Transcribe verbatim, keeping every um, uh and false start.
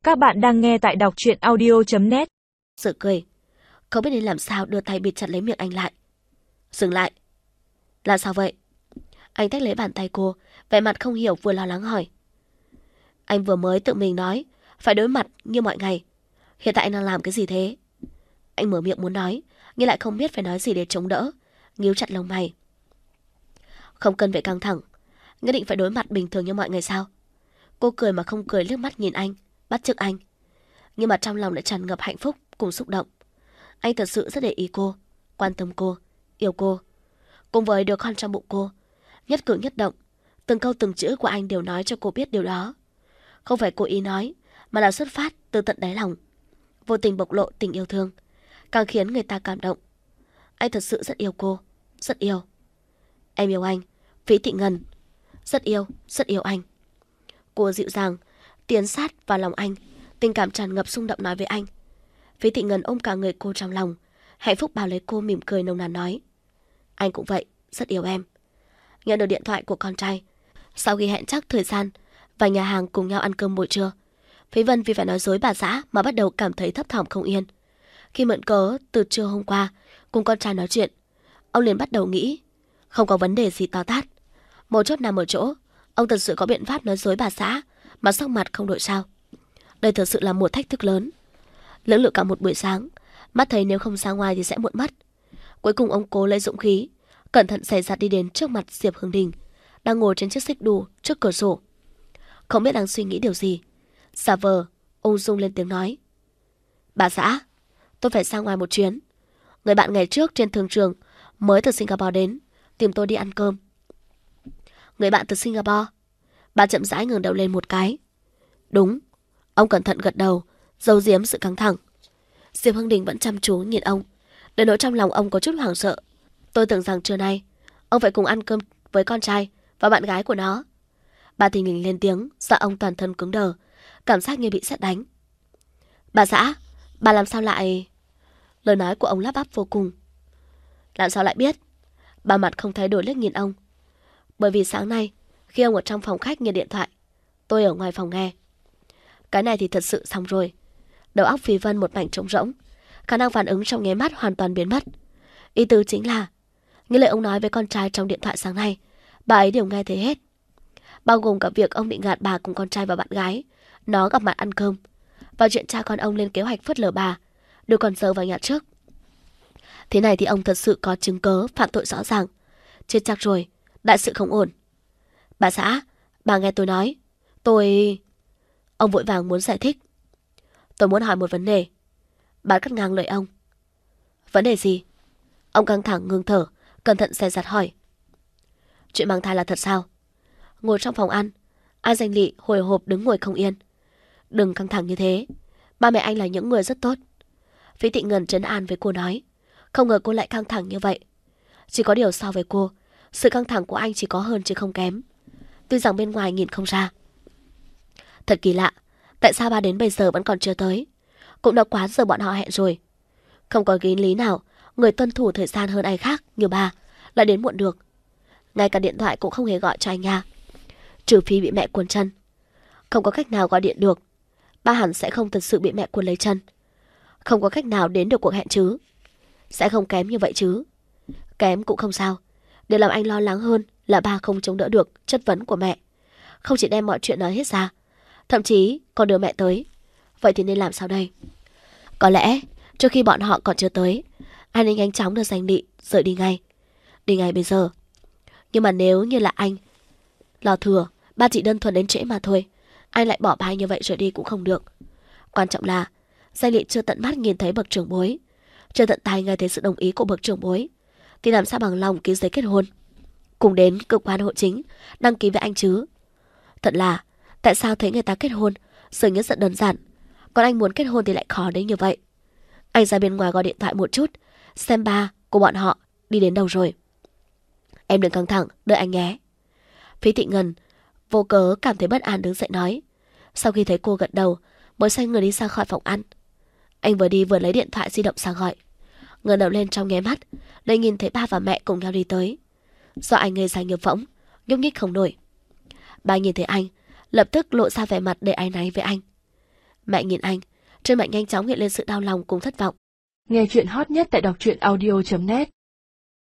Các bạn đang nghe tại đọc truyện audio chấm net. Sự cười, không biết nên làm sao đưa tay bịt chặt lấy miệng anh lại. Dừng lại. Là sao vậy? Anh tách lấy bàn tay cô, vẻ mặt không hiểu vừa lo lắng hỏi. Anh vừa mới tự mình nói phải đối mặt như mọi ngày. Hiện tại anh đang làm cái gì thế? Anh mở miệng muốn nói, nhưng lại không biết phải nói gì để chống đỡ, nhíu chặt lông mày. Không cần phải căng thẳng, nhất định phải đối mặt bình thường như mọi ngày sao? Cô cười mà không cười, liếc mắt nhìn anh, bắt chước anh. Nhưng mà trong lòng lại tràn ngập hạnh phúc cùng xúc động. Anh thật sự rất để ý cô, quan tâm cô, yêu cô. Cùng với đứa con trong bụng cô, nhất cử nhất động, từng câu từng chữ của anh đều nói cho cô biết điều đó. Không phải cố ý nói, mà là xuất phát từ tận đáy lòng, vô tình bộc lộ tình yêu thương, càng khiến người ta cảm động. Anh thật sự rất yêu cô, rất yêu. Em yêu anh, Phí Thị Ngân. Rất yêu, rất yêu anh. Cô dịu dàng tiến sát vào lòng anh, tình cảm tràn ngập xung động nói với anh. Phí Thị Ngân ôm cả người cô trong lòng, hạnh phúc bao lấy cô, mỉm cười nồng nàn nói. Anh cũng vậy, rất yêu em. Nhận được điện thoại của con trai, sau khi hẹn chắc thời gian và nhà hàng cùng nhau ăn cơm buổi trưa, Phí Vân vì phải nói dối bà xã mà bắt đầu cảm thấy thấp thỏm không yên. Khi mượn cớ từ trưa hôm qua cùng con trai nói chuyện, ông liền bắt đầu nghĩ không có vấn đề gì to tát. Một chốt nằm ở chỗ, ông thật sự có biện pháp nói dối bà xã mà sắc mặt không đổi sao. Đây thật sự là một thách thức lớn. Lưỡng lự cả một buổi sáng, mắt thấy nếu không ra ngoài thì sẽ muộn mất. Cuối cùng ông cố lấy dũng khí, cẩn thận dè dặt đi đến trước mặt Diệp Hương Đình, đang ngồi trên chiếc xích đu trước cửa sổ. Không biết đang suy nghĩ điều gì, giả vờ ung dung lên tiếng nói. Bà xã, tôi phải ra ngoài một chuyến. Người bạn ngày trước trên thương trường mới từ Singapore đến, tìm tôi đi ăn cơm. Người bạn từ Singapore? Bà chậm rãi ngẩng đầu lên một cái. Đúng. Ông cẩn thận gật đầu, giấu giếm sự căng thẳng. Diệp Hương Đình vẫn chăm chú nhìn ông, đến nỗi trong lòng ông có chút hoảng sợ. Tôi tưởng rằng trưa nay ông phải cùng ăn cơm với con trai và bạn gái của nó. Bà thình lình lên tiếng, sợ ông toàn thân cứng đờ, cảm giác như bị sét đánh. Bà xã, bà làm sao lại... Lời nói của ông lắp bắp vô cùng. Làm sao lại biết? Bà mặt không thay đổi liếc nhìn ông. Bởi vì sáng nay, khi ông ở trong phòng khách nghe điện thoại, tôi ở ngoài phòng nghe. Cái này thì thật sự xong rồi. Đầu óc Phí Vân một mảnh trống rỗng, khả năng phản ứng trong nháy mắt hoàn toàn biến mất. Ý tứ chính là những lời ông nói với con trai trong điện thoại sáng nay, bà ấy đều nghe thấy hết, bao gồm cả việc ông định gạt bà cùng con trai và bạn gái nó gặp mặt ăn cơm, và chuyện cha con ông lên kế hoạch phớt lờ bà, đưa con dâu vào nhà trước. Thế này thì ông thật sự có chứng cớ phạm tội rõ ràng. Chết chắc rồi, đại sự không ổn. Bà xã, bà nghe tôi nói. Tôi... Ông vội vàng muốn giải thích. Tôi muốn hỏi một vấn đề. Bà cắt ngang lời ông. Vấn đề gì? Ông căng thẳng ngừng thở, cẩn thận dè dặt hỏi. Chuyện mang thai là thật sao? Ngồi trong phòng ăn, An Danh Lị hồi hộp đứng ngồi không yên. Đừng căng thẳng như thế, ba mẹ anh là những người rất tốt. Phí Thị Ngân trấn an với cô nói. Không ngờ cô lại căng thẳng như vậy. Chỉ có điều so với cô, sự căng thẳng của anh chỉ có hơn chứ không kém. Tuy rằng bên ngoài nhìn không ra. Thật kỳ lạ, tại sao ba đến bây giờ vẫn còn chưa tới? Cũng đã quá giờ bọn họ hẹn rồi. Không có lý lý nào người tuân thủ thời gian hơn ai khác như ba lại đến muộn được. Ngay cả điện thoại cũng không hề gọi cho anh nha. Trừ phi bị mẹ cuốn chân. Không có cách nào gọi điện được. Ba hẳn sẽ không thật sự bị mẹ cuốn lấy chân. Không có cách nào đến được cuộc hẹn chứ. Sẽ không kém như vậy chứ. Kém cũng không sao. Điều làm anh lo lắng hơn là ba không chống đỡ được chất vấn của mẹ. Không chỉ đem mọi chuyện nói hết ra, thậm chí còn đưa mẹ tới. Vậy thì nên làm sao đây? Có lẽ trước khi bọn họ còn chưa tới, anh nên nhanh chóng đưa Danh Lị rời đi ngay. Đi ngay bây giờ. Nhưng mà nếu như là anh lo thừa, ba chỉ đơn thuần đến trễ mà thôi, anh lại bỏ ba như vậy rồi đi cũng không được. Quan trọng là Danh Lị chưa tận mắt nhìn thấy bậc trưởng bối, chưa tận tai nghe thấy sự đồng ý của bậc trưởng bối, thì làm sao bằng lòng ký giấy kết hôn cùng đến cơ quan hộ chính đăng ký với anh chứ? Thật là, tại sao thấy người ta kết hôn dường như rất đơn giản, còn anh muốn kết hôn thì lại khó đến như vậy. Anh ra bên ngoài gọi điện thoại một chút, xem ba của bọn họ đi đến đâu rồi. Em đừng căng thẳng, đợi anh nhé. Phí Thị Ngân vô cớ cảm thấy bất an đứng dậy nói. Sau khi thấy cô gật đầu, mới xoay người đi ra khỏi phòng ăn. Anh vừa đi vừa lấy điện thoại di động ra gọi. Ngẩng đầu lên trong nháy mắt, lại nhìn thấy ba và mẹ cùng nhau đi tới. Do anh ngây ra như phỗng, nhúc nhích không nổi. Ba nhìn thấy anh, lập tức lộ ra vẻ mặt đầy áy náy với anh. Mẹ nhìn anh, trên mặt nhanh chóng hiện lên sự đau lòng cùng thất vọng. Nghe chuyện hot nhất tại đọc truyện audio chấm net.